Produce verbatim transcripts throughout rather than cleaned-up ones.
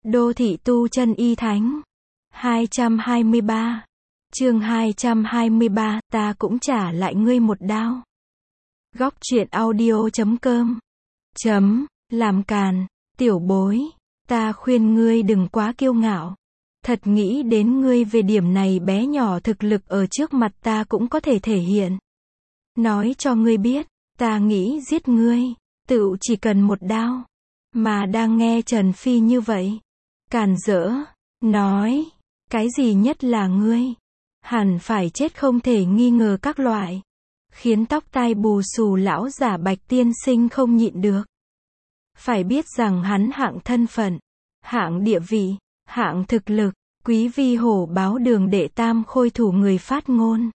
Đô thị tu chân y thánh. hai trăm hai mươi ba. Chương hai trăm hai mươi ba, ta cũng trả lại ngươi một đao. Góc truyện audio chấm com. Chấm, làm càn, tiểu bối, ta khuyên ngươi đừng quá kiêu ngạo. Thật nghĩ đến ngươi về điểm này bé nhỏ thực lực ở trước mặt ta cũng có thể thể hiện. Nói cho ngươi biết, ta nghĩ giết ngươi, tự chỉ cần một đao. Mà đang nghe Trần Phi như vậy, càn rỡ, nói, cái gì nhất là ngươi, hẳn phải chết không thể nghi ngờ các loại, khiến tóc tai bù xù lão giả Bạch tiên sinh không nhịn được. Phải biết rằng hắn hạng thân phận, hạng địa vị, hạng thực lực, quý vi hổ báo đường đệ tam khôi thủ người phát ngôn.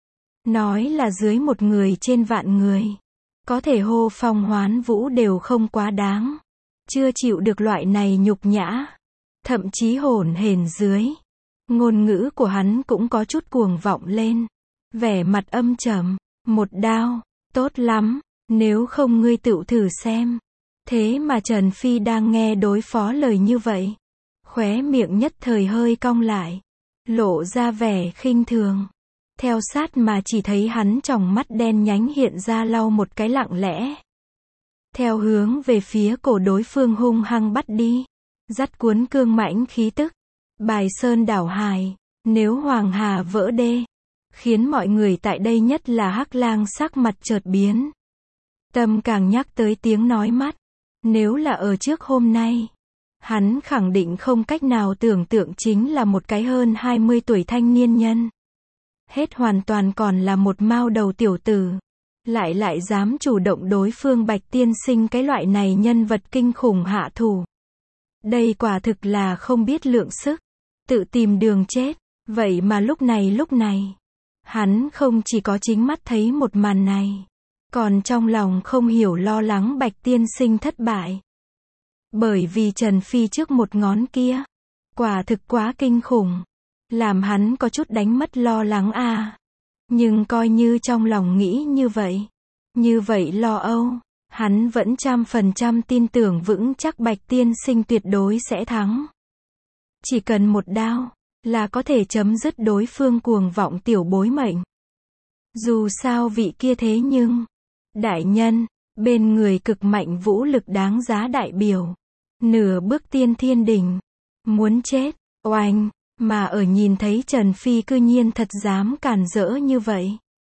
Nói là dưới một người trên vạn người, có thể hô phong hoán vũ đều không quá đáng. Chưa chịu được loại này nhục nhã, thậm chí hổn hển dưới. Ngôn ngữ của hắn cũng có chút cuồng vọng lên. Vẻ mặt âm trầm, một đao, tốt lắm, nếu không ngươi tự thử xem. Thế mà Trần Phi đang nghe đối phó lời như vậy. Khóe miệng nhất thời hơi cong lại, lộ ra vẻ khinh thường. Theo sát mà chỉ thấy hắn tròng mắt đen nhánh hiện ra lau một cái lặng lẽ. Theo hướng về phía cổ đối phương hung hăng bắt đi. Dắt cuốn cương mãnh khí tức. Bài sơn đảo hải, nếu Hoàng Hà vỡ đê. Khiến mọi người tại đây nhất là Hắc Lang sắc mặt chợt biến. Tâm càng nhắc tới tiếng nói mắt. Nếu là ở trước hôm nay, hắn khẳng định không cách nào tưởng tượng chính là một cái hơn hai mươi tuổi thanh niên nhân. Hết hoàn toàn còn là một mao đầu tiểu tử. Lại lại dám chủ động đối phương Bạch tiên sinh cái loại này nhân vật kinh khủng hạ thủ. Đây quả thực là không biết lượng sức, tự tìm đường chết. Vậy mà lúc này lúc này, hắn không chỉ có chính mắt thấy một màn này, còn trong lòng không hiểu lo lắng Bạch tiên sinh thất bại. Bởi vì Trần Phi trước một ngón kia, quả thực quá kinh khủng, làm hắn có chút đánh mất lo lắng à. Nhưng coi như trong lòng nghĩ như vậy, như vậy lo âu, hắn vẫn trăm phần trăm tin tưởng vững chắc Bạch tiên sinh tuyệt đối sẽ thắng. Chỉ cần một đao, là có thể chấm dứt đối phương cuồng vọng tiểu bối mệnh. Dù sao vị kia thế nhưng, đại nhân, bên người cực mạnh vũ lực đáng giá đại biểu. Nửa bước tiên thiên đỉnh, muốn chết, oanh. Mà ở nhìn thấy Trần Phi cư nhiên thật dám càn rỡ như vậy.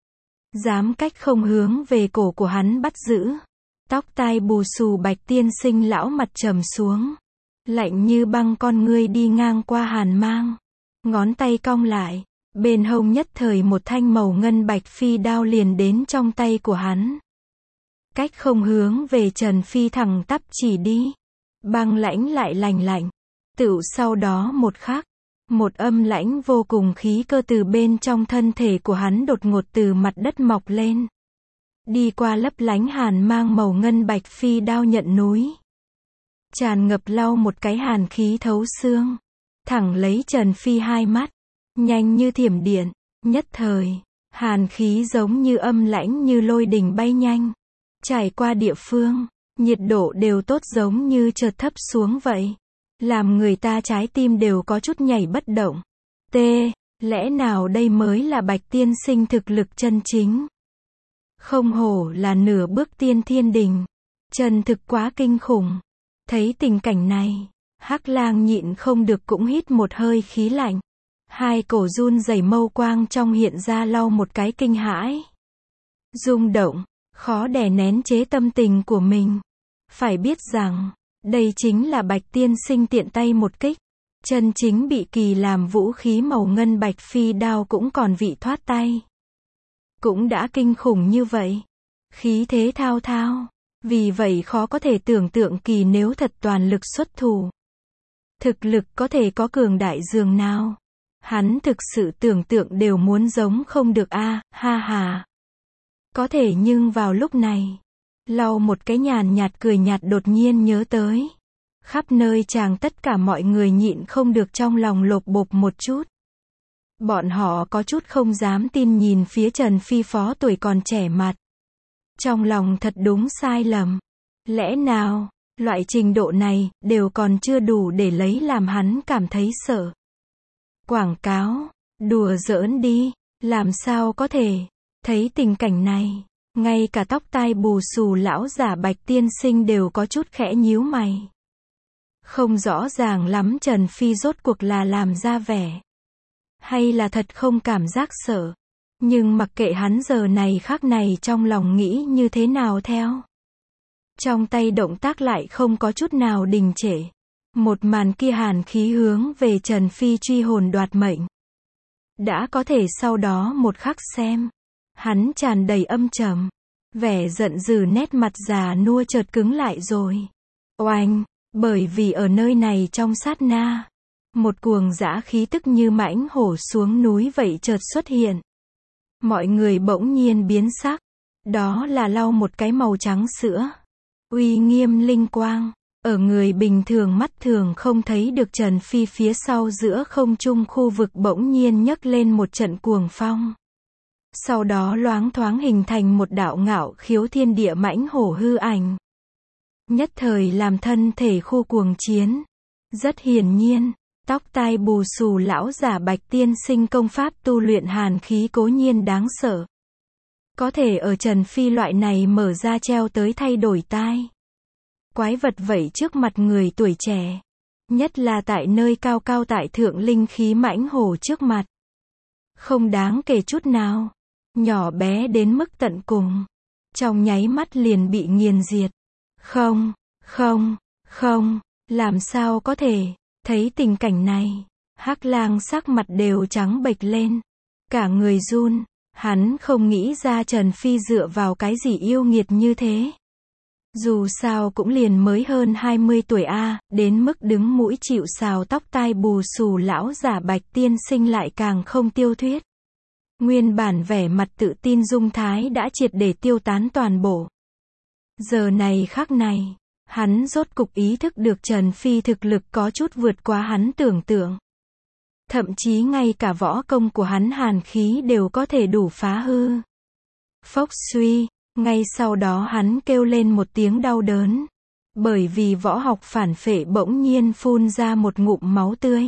Dám cách không hướng về cổ của hắn bắt giữ. Tóc tai bù xù Bạch tiên sinh lão mặt trầm xuống. Lạnh như băng con ngươi đi ngang qua hàn mang. Ngón tay cong lại. Bên hông nhất thời một thanh màu ngân bạch phi đao liền đến trong tay của hắn. Cách không hướng về Trần Phi thẳng tắp chỉ đi. Băng lãnh lại lành lạnh. Tựu sau đó một khắc. Một âm lãnh vô cùng khí cơ từ bên trong thân thể của hắn đột ngột từ mặt đất mọc lên. Đi qua lấp lánh hàn mang màu ngân bạch phi đao nhận núi. Tràn ngập lau một cái hàn khí thấu xương. Thẳng lấy Trần Phi hai mắt. Nhanh như thiểm điện. Nhất thời, hàn khí giống như âm lãnh như lôi đình bay nhanh. Trải qua địa phương, nhiệt độ đều tốt giống như chợt thấp xuống vậy. Làm người ta trái tim đều có chút nhảy bất động. T. Lẽ nào đây mới là Bạch tiên sinh thực lực chân chính? Không hổ là nửa bước tiên thiên đình. Chân thực quá kinh khủng. Thấy tình cảnh này, Hắc Lang nhịn không được cũng hít một hơi khí lạnh. Hai cổ run rẩy mâu quang trong hiện ra lau một cái kinh hãi. Rung động, khó đè nén chế tâm tình của mình. Phải biết rằng, đây chính là Bạch tiên sinh tiện tay một kích. Chân chính bị kỳ làm vũ khí màu ngân bạch phi đao cũng còn vị thoát tay. Cũng đã kinh khủng như vậy. Khí thế thao thao. Vì vậy khó có thể tưởng tượng kỳ nếu thật toàn lực xuất thủ. Thực lực có thể có cường đại dường nào. Hắn thực sự tưởng tượng đều muốn giống không được a à, ha ha. Có thể nhưng vào lúc này. Lau một cái nhàn nhạt cười nhạt đột nhiên nhớ tới. Khắp nơi chàng tất cả mọi người nhịn không được trong lòng lột bột một chút. Bọn họ có chút không dám tin nhìn phía Trần Phi phó tuổi còn trẻ mặt. Trong lòng thật đúng sai lầm. Lẽ nào, Loại trình độ này, đều còn chưa đủ để lấy làm hắn cảm thấy sợ. Quảng cáo, đùa giỡn đi, làm sao có thể. Thấy tình cảnh này, ngay cả tóc tai bù xù lão giả Bạch tiên sinh đều có chút khẽ nhíu mày. Không rõ ràng lắm Trần Phi rốt cuộc là làm ra vẻ, hay là thật không cảm giác sợ. Nhưng mặc kệ hắn giờ này khắc này trong lòng nghĩ như thế nào theo. Trong tay động tác lại không có chút nào đình trệ. Một màn kia hàn khí hướng về Trần Phi truy hồn đoạt mệnh. Đã có thể sau đó một khắc xem. Hắn tràn đầy âm trầm. Vẻ giận dữ nét mặt già nua chợt cứng lại rồi. Oanh! Bởi vì ở nơi này trong sát na. Một cuồng dã khí tức như mãnh hổ xuống núi vậy chợt xuất hiện. Mọi người bỗng nhiên biến sắc. Đó là lau một cái màu trắng sữa. Uy nghiêm linh quang. Ở người bình thường mắt thường không thấy được Trần Phi phía sau giữa không trung khu vực bỗng nhiên nhấc lên một trận cuồng phong. Sau đó loáng thoáng hình thành một đạo ngạo khiếu thiên địa mãnh hổ hư ảnh. Nhất thời làm thân thể khu cuồng chiến. Rất hiển nhiên, tóc tai bù xù lão giả Bạch tiên sinh công pháp tu luyện hàn khí cố nhiên đáng sợ. Có thể ở Trần Phi loại này mở ra treo tới thay đổi tai. Quái vật vậy trước mặt người tuổi trẻ. Nhất là tại nơi cao cao tại thượng linh khí mãnh hổ trước mặt. Không đáng kể chút nào. Nhỏ bé đến mức tận cùng. Trong nháy mắt liền bị nghiền diệt. Không, không, không, làm sao có thể. Thấy tình cảnh này, Hắc Lang sắc mặt đều trắng bệch lên. Cả người run, hắn không nghĩ ra Trần Phi dựa vào cái gì yêu nghiệt như thế. Dù sao cũng liền mới hơn hai mươi tuổi a, đến mức đứng mũi chịu sào tóc tai bù xù lão giả Bạch tiên sinh lại càng không tiêu thuyết. Nguyên bản vẻ mặt tự tin dung thái đã triệt để tiêu tán toàn bộ. Giờ này khắc này, hắn rốt cục ý thức được Trần Phi thực lực có chút vượt quá hắn tưởng tượng. Thậm chí ngay cả võ công của hắn hàn khí đều có thể đủ phá hư. Phốc suy, ngay sau đó hắn kêu lên một tiếng đau đớn. Bởi vì võ học phản phệ bỗng nhiên phun ra một ngụm máu tươi.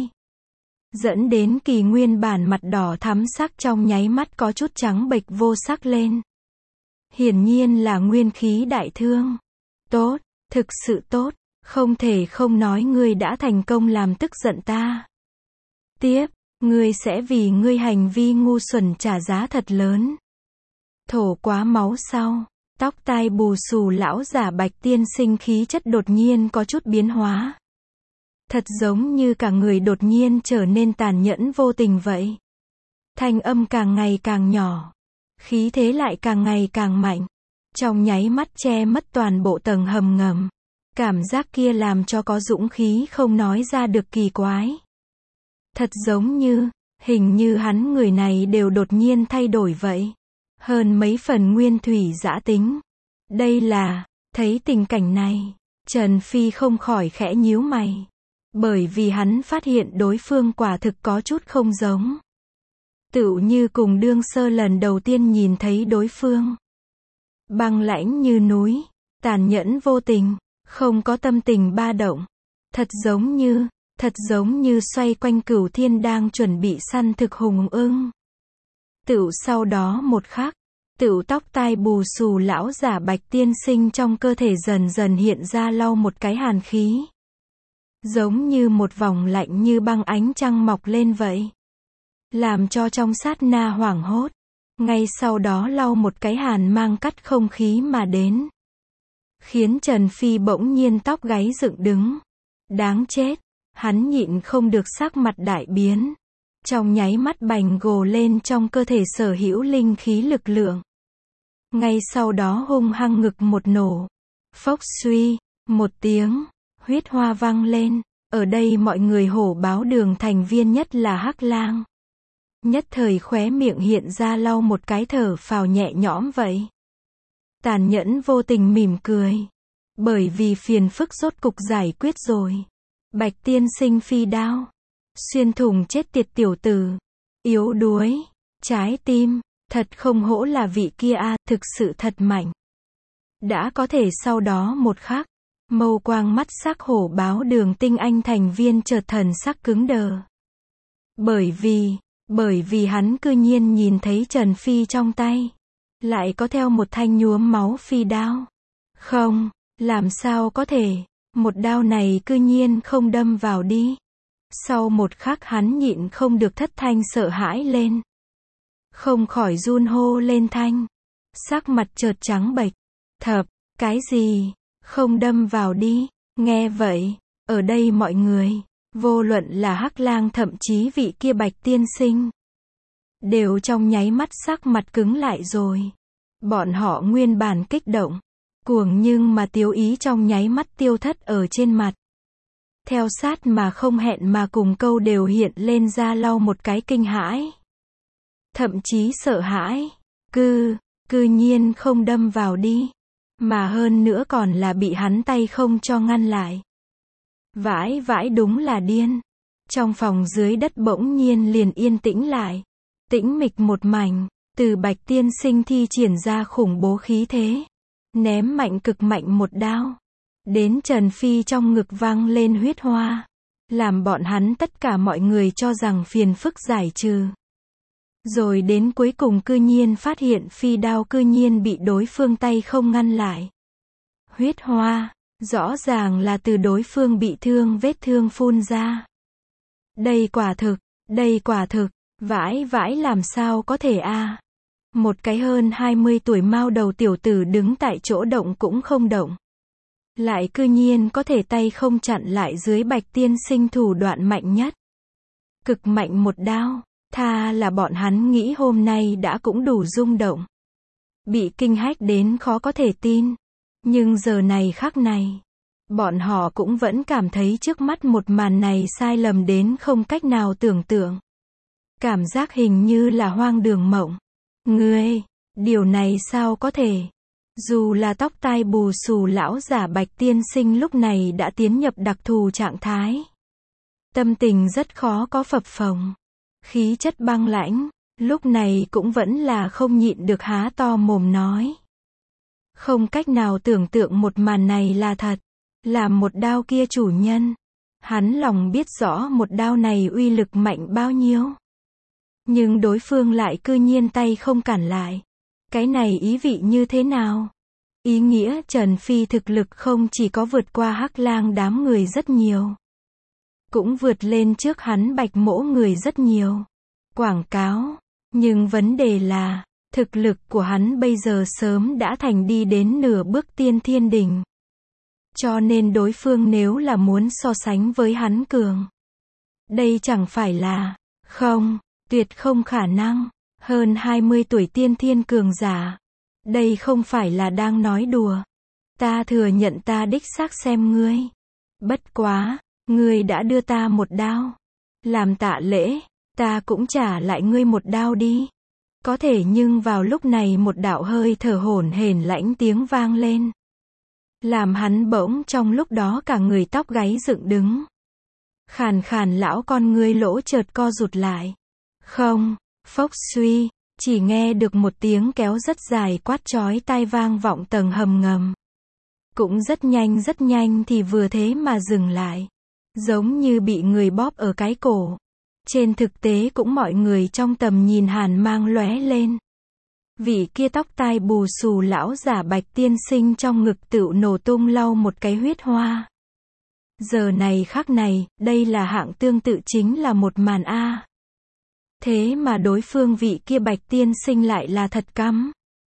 Dẫn đến kỳ nguyên bản mặt đỏ thắm sắc trong nháy mắt có chút trắng bệch vô sắc lên. Hiển nhiên là nguyên khí đại thương. Tốt, thực sự tốt, không thể không nói ngươi đã thành công làm tức giận ta. Tiếp, ngươi sẽ vì ngươi hành vi ngu xuẩn trả giá thật lớn. Thổ quá máu sau, tóc tai bù xù lão giả Bạch tiên sinh khí chất đột nhiên có chút biến hóa. Thật giống như cả người đột nhiên trở nên tàn nhẫn vô tình vậy. Thanh âm càng ngày càng nhỏ. Khí thế lại càng ngày càng mạnh. Trong nháy mắt che mất toàn bộ tầng hầm ngầm. Cảm giác kia làm cho có dũng khí không nói ra được kỳ quái. Thật giống như, hình như hắn người này đều đột nhiên thay đổi vậy. Hơn mấy phần nguyên thủy dã tính. Đây là, thấy tình cảnh này, Trần Phi không khỏi khẽ nhíu mày. Bởi vì hắn phát hiện đối phương quả thực có chút không giống. Tựu như cùng đương sơ lần đầu tiên nhìn thấy đối phương. Băng lãnh như núi, tàn nhẫn vô tình, không có tâm tình ba động. Thật giống như, thật giống như xoay quanh Cửu Thiên đang chuẩn bị săn thực hùng ưng. Tựu sau đó một khắc, tựu tóc tai bù xù lão giả Bạch tiên sinh trong cơ thể dần dần hiện ra lau một cái hàn khí. Giống như một vòng lạnh như băng ánh trăng mọc lên vậy. Làm cho trong sát na hoảng hốt. Ngay sau đó lau một cái hàn mang cắt không khí mà đến. Khiến Trần Phi bỗng nhiên tóc gáy dựng đứng. Đáng chết. Hắn nhịn không được sắc mặt đại biến. Trong nháy mắt bành gồ lên trong cơ thể sở hữu linh khí lực lượng. Ngay sau đó hung hăng ngực một nổ. Phốc suy. Một tiếng. Huyết hoa vang lên. Ở đây mọi người hổ báo đường thành viên nhất là Hắc Lang. Nhất thời khóe miệng hiện ra lau một cái thở phào nhẹ nhõm vậy. Tàn nhẫn vô tình mỉm cười. Bởi vì phiền phức rốt cục giải quyết rồi. Bạch tiên sinh phi đao. Xuyên thủng chết tiệt tiểu tử. Yếu đuối. Trái tim. Thật không hổ là vị kia a, thực sự thật mạnh. Đã có thể sau đó một khắc. Mâu quang mắt sắc hổ báo đường tinh anh thành viên chợt thần sắc cứng đờ. Bởi vì, bởi vì hắn cư nhiên nhìn thấy Trần Phi trong tay lại có theo một thanh nhuốm máu phi đao. Không, làm sao có thể, một đao này cư nhiên không đâm vào đi. Sau một khắc hắn nhịn không được thất thanh sợ hãi lên. Không khỏi run hô lên thanh. Sắc mặt chợt trắng bệch. Thập, cái gì, không đâm vào đi. Nghe vậy, ở đây mọi người, vô luận là Hắc Lang thậm chí vị kia Bạch tiên sinh, đều trong nháy mắt sắc mặt cứng lại rồi. Bọn họ nguyên bản kích động, cuồng nhưng mà tiêu ý trong nháy mắt tiêu thất ở trên mặt. Theo sát mà không hẹn mà cùng câu đều hiện lên ra lau một cái kinh hãi. Thậm chí sợ hãi. Cư, cư nhiên không đâm vào đi. Mà hơn nữa còn là bị hắn tay không cho ngăn lại. Vãi vãi đúng là điên. Trong phòng dưới đất bỗng nhiên liền yên tĩnh lại. Tĩnh mịch một mảnh. Từ Bạch tiên sinh thi triển ra khủng bố khí thế. Ném mạnh cực mạnh một đao. Đến Trần Phi trong ngực vang lên huyết hoa. Làm bọn hắn tất cả mọi người cho rằng phiền phức giải trừ. Rồi đến cuối cùng cư nhiên phát hiện phi đao cư nhiên bị đối phương tay không ngăn lại. Huyết hoa, rõ ràng là từ đối phương bị thương vết thương phun ra. Đây quả thực, đây quả thực, vãi vãi làm sao có thể a? Một cái hơn hai mươi tuổi mao đầu tiểu tử đứng tại chỗ động cũng không động. Lại cư nhiên có thể tay không chặn lại dưới Bạch tiên sinh thủ đoạn mạnh nhất. Cực mạnh một đao, tha là bọn hắn nghĩ hôm nay đã cũng đủ rung động. Bị kinh hách đến khó có thể tin. Nhưng giờ này khắc này, bọn họ cũng vẫn cảm thấy trước mắt một màn này sai lầm đến không cách nào tưởng tượng. Cảm giác hình như là hoang đường mộng. Ngươi, điều này sao có thể? Dù là tóc tai bù xù lão giả Bạch tiên sinh lúc này đã tiến nhập đặc thù trạng thái. Tâm tình rất khó có phập phồng. Khí chất băng lãnh, lúc này cũng vẫn là không nhịn được há to mồm nói. Không cách nào tưởng tượng một màn này là thật. Làm một đao kia chủ nhân. Hắn lòng biết rõ một đao này uy lực mạnh bao nhiêu. Nhưng đối phương lại cư nhiên tay không cản lại. Cái này ý vị như thế nào? Ý nghĩa Trần Phi thực lực không chỉ có vượt qua Hắc Lang đám người rất nhiều. Cũng vượt lên trước hắn Bạch mỗ người rất nhiều. Quảng cáo. Nhưng vấn đề là, thực lực của hắn bây giờ sớm đã thành đi đến nửa bước tiên thiên đỉnh. Cho nên đối phương nếu là muốn so sánh với hắn cường. Đây chẳng phải là, không, tuyệt không khả năng. Hơn hai mươi tuổi tiên thiên cường giả. Đây không phải là đang nói đùa. Ta thừa nhận ta đích xác xem ngươi. Bất quá, ngươi đã đưa ta một đao. Làm tạ lễ, ta cũng trả lại ngươi một đao đi. Có thể nhưng vào lúc này một đạo hơi thở hổn hển lãnh tiếng vang lên. Làm hắn bỗng trong lúc đó cả người tóc gáy dựng đứng. Khàn khàn lão con ngươi lỗ chợt co rụt lại. Không, phốc suy, chỉ nghe được một tiếng kéo rất dài quát chói tai vang vọng tầng hầm ngầm. Cũng rất nhanh rất nhanh thì vừa thế mà dừng lại. Giống như bị người bóp ở cái cổ. Trên thực tế cũng mọi người trong tầm nhìn hàn mang lóe lên. Vị kia tóc tai bù xù lão giả Bạch tiên sinh trong ngực tựu nổ tung lau một cái huyết hoa. Giờ này khắc này, đây là hạng tương tự chính là một màn A. Thế mà đối phương vị kia Bạch tiên sinh lại là thật cắm.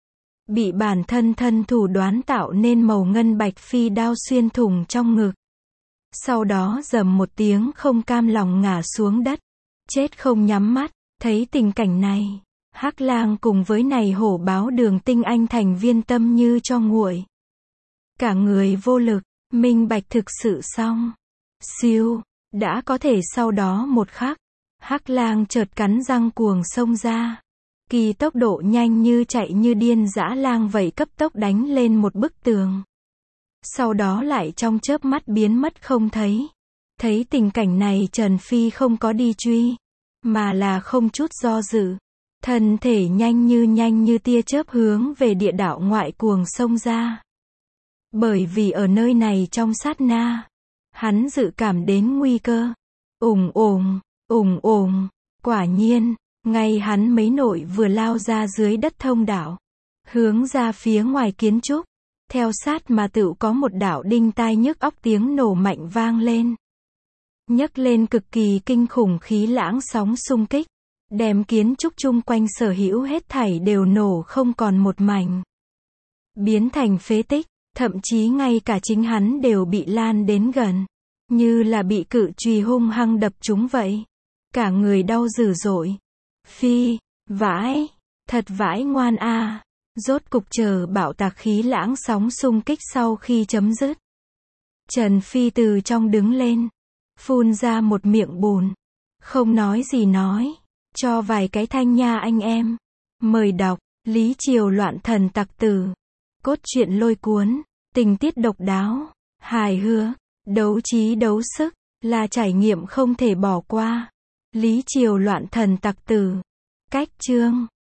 Bị bản thân thân thủ đoán tạo nên màu ngân bạch phi đao xuyên thủng trong ngực. Sau đó rầm một tiếng không cam lòng ngã xuống đất. Chết không nhắm mắt. Thấy tình cảnh này, Hắc Lang cùng với này hổ báo đường tinh anh thành viên tâm như cho nguội. Cả người vô lực, minh bạch thực sự xong. Siêu, đã có thể sau đó một khắc. Hắc Lang chợt cắn răng cuồng xông ra. Kỳ tốc độ nhanh như chạy như điên dã lang vậy cấp tốc đánh lên một bức tường. Sau đó lại trong chớp mắt biến mất không thấy. Thấy tình cảnh này Trần Phi không có đi truy. Mà là không chút do dự. Thân thể nhanh như nhanh như tia chớp hướng về địa đạo ngoại cuồng xông ra. Bởi vì ở nơi này trong sát na, hắn dự cảm đến nguy cơ. Ùng ùng, ùng ùng, quả nhiên, ngay hắn mấy nội vừa lao ra dưới đất thông đạo, hướng ra phía ngoài kiến trúc, theo sát mà tựu có một đạo đinh tai nhức óc tiếng nổ mạnh vang lên. Nhấc lên cực kỳ kinh khủng khí lãng sóng xung kích, đem kiến trúc chung quanh sở hữu hết thảy đều nổ không còn một mảnh. Biến thành phế tích, thậm chí ngay cả chính hắn đều bị lan đến gần, như là bị cự chùy hung hăng đập trúng vậy. Cả người đau dữ dội. Phi, vãi, thật vãi ngoan a. Rốt cục chờ bạo tạc khí lãng sóng xung kích sau khi chấm dứt. Trần Phi từ trong đứng lên, phun ra một miệng bùn, không nói gì nói, cho vài cái thanh nha anh em. Mời đọc, Lý Triều loạn thần tặc tử. Cốt truyện lôi cuốn, tình tiết độc đáo, hài hước, đấu trí đấu sức, là trải nghiệm không thể bỏ qua. Lý Triều loạn thần tặc tử. Cách chương